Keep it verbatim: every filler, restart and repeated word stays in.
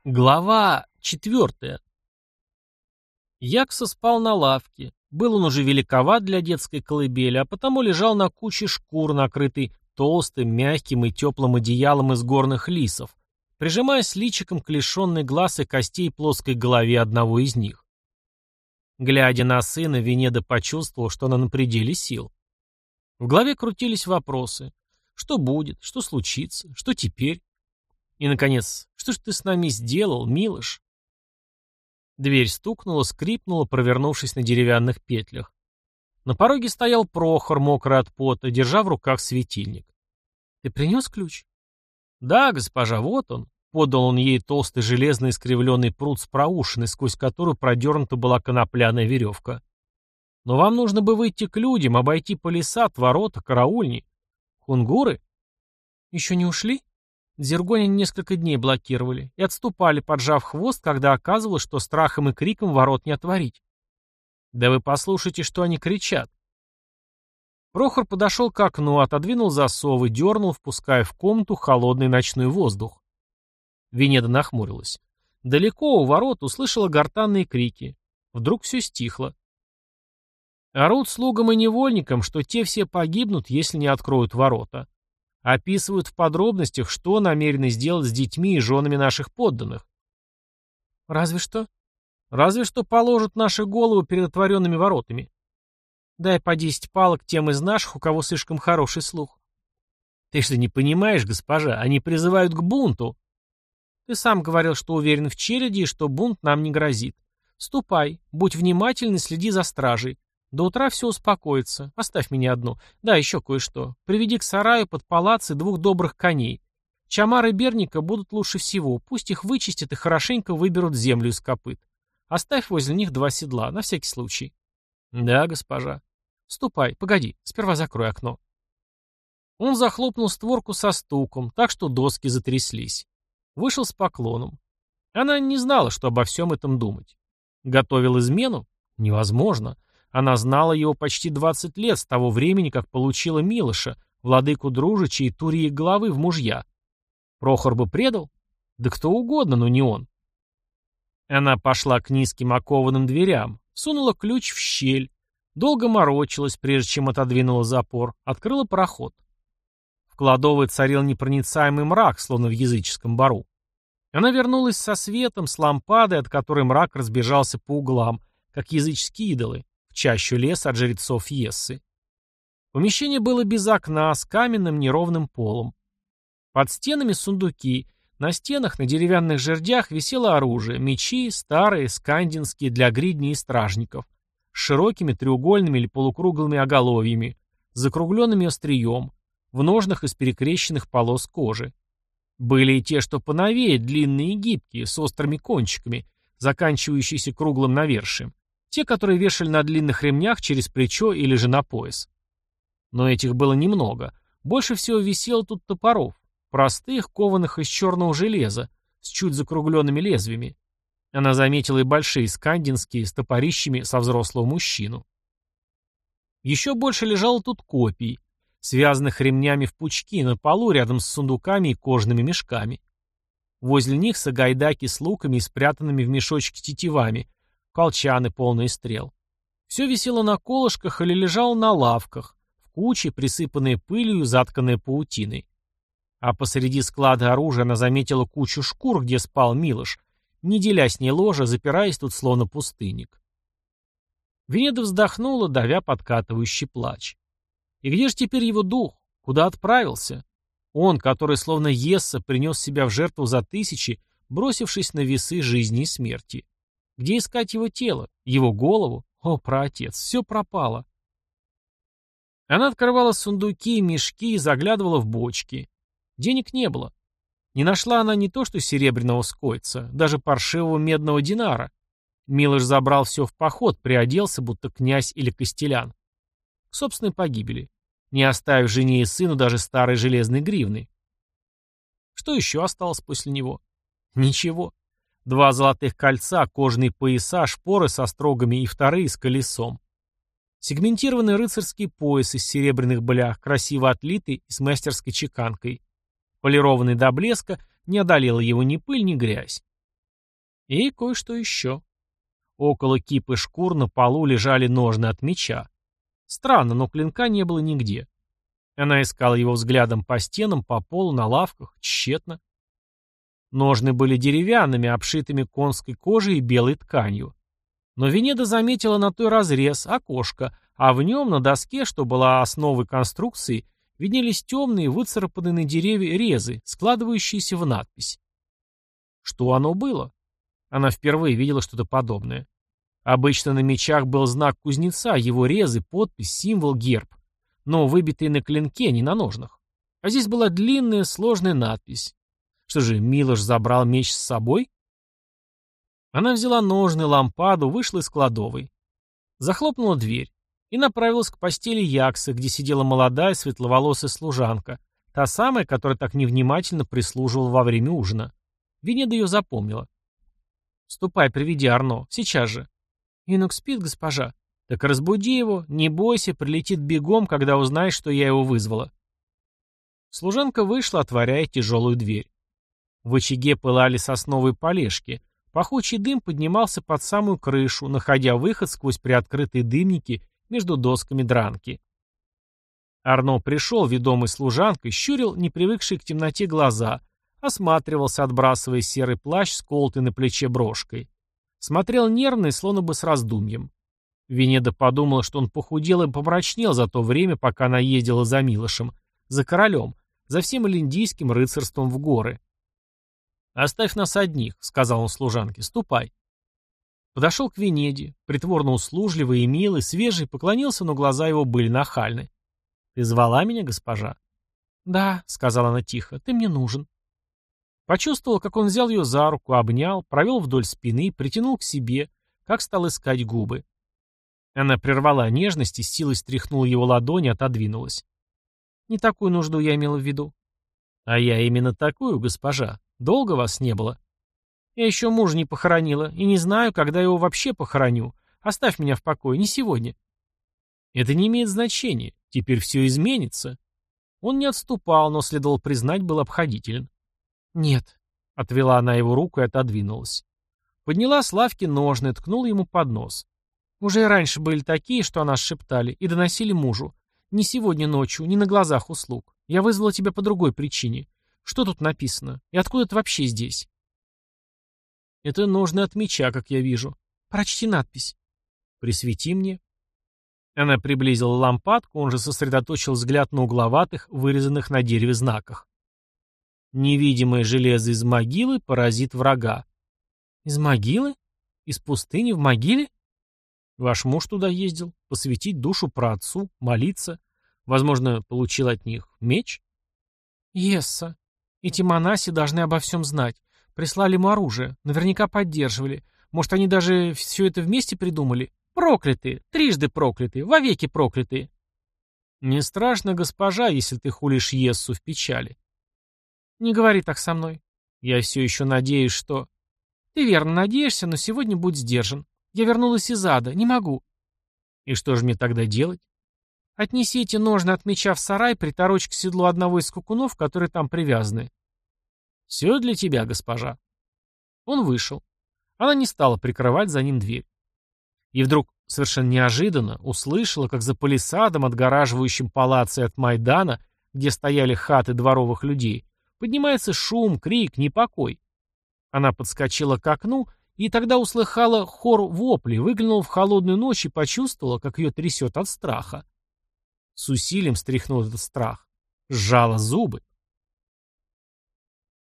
Глава четвертая. Якса спал на лавке. Был он уже великоват для детской колыбели, а потому лежал на куче шкур, накрытый толстым, мягким и теплым одеялом из горных лисов, прижимаясь личиком к лишенной глаз и костей плоской голове одного из них. Глядя на сына, Венеда почувствовал, что она на пределе сил. В голове крутились вопросы. Что будет? Что случится? Что теперь? И, наконец, что ж ты с нами сделал, Милош? Дверь стукнула, скрипнула, провернувшись на деревянных петлях. На пороге стоял Прохор, мокрый от пота, держа в руках светильник. «Ты принес ключ?» «Да, госпожа, вот он». Подал он ей толстый железный искривленный прут с проушиной, сквозь которую продернута была конопляная веревка. «Но вам нужно бы выйти к людям, обойти палисад, ворота, караульни. Хунгуры?» «Еще не ушли?» Дзергони несколько дней блокировали и отступали, поджав хвост, когда оказывалось, что страхом и криком ворот не отворить. Да вы послушайте, что они кричат. Прохор подошел к окну, отодвинул засов и дернул, впуская в комнату холодный ночной воздух. Венеда нахмурилась. Далеко у ворот услышала гортанные крики. Вдруг все стихло. Орут слугам и невольникам, что те все погибнут, если не откроют ворота. Описывают в подробностях, что намерены сделать с детьми и женами наших подданных. Разве что? Разве что положат наши головы перед отворенными воротами. Дай по десять палок тем из наших, у кого слишком хороший слух. Ты что, не понимаешь, госпожа, они призывают к бунту. Ты сам говорил, что уверен в череде и что бунт нам не грозит. Ступай, будь внимательный, следи за стражей. До утра все успокоится. Оставь меня одну. Да, еще кое-что. Приведи к сараю под палац и двух добрых коней. Чамар и Берника будут лучше всего. Пусть их вычистят и хорошенько выберут землю из копыт. Оставь возле них два седла, на всякий случай. Да, госпожа. Ступай, погоди, сперва закрой окно. Он захлопнул створку со стуком, так что доски затряслись. Вышел с поклоном. Она не знала, что обо всем этом думать. Готовил измену? Невозможно. Она знала его почти двадцать лет с того времени, как получила Милоша, владыку Дружича и Турии головы в мужья. Прохор бы предал? Да кто угодно, но не он. Она пошла к низким окованным дверям, сунула ключ в щель, долго морочилась, прежде чем отодвинула запор, открыла проход. В кладовой царил непроницаемый мрак, словно в языческом бару. Она вернулась со светом, с лампадой, от которой мрак разбежался по углам, как языческие идолы, в чащу леса от жрецов Ессы. Помещение было без окна, с каменным неровным полом. Под стенами сундуки, на стенах на деревянных жердях висело оружие, мечи, старые, скандинские, для гридней и стражников, с широкими треугольными или полукруглыми оголовьями, с закругленными острием, в ножнах из перекрещенных полос кожи. Были и те, что поновее, длинные и гибкие, с острыми кончиками, заканчивающиеся круглым навершием, те, которые вешали на длинных ремнях через плечо или же на пояс. Но этих было немного. Больше всего висело тут топоров, простых, кованых из черного железа, с чуть закругленными лезвиями. Она заметила и большие скандинские, с топорищами со взрослого мужчину. Еще больше лежало тут копий, связанных ремнями в пучки на полу рядом с сундуками и кожаными мешками. Возле них сагайдаки с луками и спрятанными в мешочке тетивами, колчаны, полные стрел. Все висело на колышках или лежало на лавках, в куче, присыпанные пылью и затканные паутиной. А посреди склада оружия она заметила кучу шкур, где спал Милош, не деля с ней ложа, запираясь тут словно пустынник. Венеда вздохнула, давя подкатывающий плач. И где же теперь его дух? Куда отправился? Он, который словно Есса принес себя в жертву за тысячи, бросившись на весы жизни и смерти. Где искать его тело? Его голову? О, праотец, все пропало. Она открывала сундуки, мешки и заглядывала в бочки. Денег не было. Не нашла она не то что серебряного скойца, даже паршивого медного динара. Милош забрал все в поход, приоделся, будто князь или костелян. К собственной погибели, не оставив жене и сыну даже старой железной гривны. Что еще осталось после него? Ничего. Два золотых кольца, кожаные пояса, шпоры со строгами и вторые с колесом. Сегментированный рыцарский пояс из серебряных блях, красиво отлитый и с мастерской чеканкой. Полированный до блеска, не одолела его ни пыль, ни грязь. И кое-что еще. Около кипы шкур на полу лежали ножны от меча. Странно, но клинка не было нигде. Она искала его взглядом по стенам, по полу, на лавках, тщетно. Ножны были деревянными, обшитыми конской кожей и белой тканью. Но Венеда заметила на той разрез, окошко, а в нем, на доске, что была основой конструкции, виднелись темные, выцарапанные на дереве резы, складывающиеся в надпись. Что оно было? Она впервые видела что-то подобное. Обычно на мечах был знак кузнеца, его резы, подпись, символ, герб. Но выбитые на клинке, не на ножнах. А здесь была длинная, сложная надпись. Что же, Милош забрал меч с собой? Она взяла ножны, лампаду, вышла из кладовой. Захлопнула дверь и направилась к постели Яксы, где сидела молодая светловолосая служанка, та самая, которая так невнимательно прислуживала во время ужина. Венеда ее запомнила. «Ступай, приведи Арно, сейчас же». «Инок спит, госпожа». «Так разбуди его, не бойся, прилетит бегом, когда узнает, что я его вызвала». Служанка вышла, отворяя тяжелую дверь. В очаге пылали сосновые полежки. Пахучий дым поднимался под самую крышу, находя выход сквозь приоткрытые дымники между досками дранки. Арно пришел, ведомый служанкой, щурил непривыкшие к темноте глаза, осматривался, отбрасывая серый плащ с колотой на плече брошкой. Смотрел нервно и словно бы с раздумьем. Венеда подумала, что он похудел и помрачнел за то время, пока она ездила за Милошем, за королем, за всем элиндийским рыцарством в горы. «Оставь нас одних», — сказал он служанке, — «ступай». Подошел к Венеде, притворно услужливый и милый, свежий, поклонился, но глаза его были нахальны. «Ты звала меня, госпожа?» «Да», — сказала она тихо, — «ты мне нужен». Почувствовал, как он взял ее за руку, обнял, провел вдоль спины, притянул к себе, как стал искать губы. Она прервала нежность и с силой стряхнула его ладони, отодвинулась. «Не такую нужду я имела в виду». «А я именно такую, госпожа. Долго вас не было?» «Я еще мужа не похоронила, и не знаю, когда его вообще похороню. Оставь меня в покое, не сегодня». «Это не имеет значения. Теперь все изменится». Он не отступал, но, следовало признать, был обходителен. «Нет», — отвела она его руку и отодвинулась. Подняла с лавки ножны, ткнула ему под нос. Уже и раньше были такие, что о нас шептали, и доносили мужу. Не сегодня ночью, не на глазах услуг. Я вызвала тебя по другой причине. Что тут написано? И откуда ты вообще здесь?» «Это ножны от меча, как я вижу. Прочти надпись». «Присвети мне». Она приблизила лампадку, он же сосредоточил взгляд на угловатых, вырезанных на дереве знаках. «Невидимое железо из могилы поразит врага». «Из могилы? Из пустыни в могиле?» «Ваш муж туда ездил, посвятить душу праотцу, молиться. Возможно, получил от них меч?» «Есса. Эти монаси должны обо всем знать. Прислали ему оружие, наверняка поддерживали. Может, они даже все это вместе придумали? Проклятые, трижды проклятые, вовеки проклятые». «Не страшно, госпожа, если ты хулишь Ессу в печали». «Не говори так со мной. Я все еще надеюсь, что...» «Ты верно надеешься, но сегодня будь сдержан. Я вернулась из ада, не могу». «И что же мне тогда делать?» «Отнеси эти ножны от меча в сарай, приторочь к седлу одного из скакунов, которые там привязаны». «Все для тебя, госпожа». Он вышел. Она не стала прикрывать за ним дверь. И вдруг, совершенно неожиданно, услышала, как за палисадом, отгораживающим палацци от Майдана, где стояли хаты дворовых людей, поднимается шум, крик, непокой. Она подскочила к окну и тогда услыхала хор воплей, выглянула в холодную ночь и почувствовала, как ее трясет от страха. С усилием стряхнул этот страх. Сжала зубы.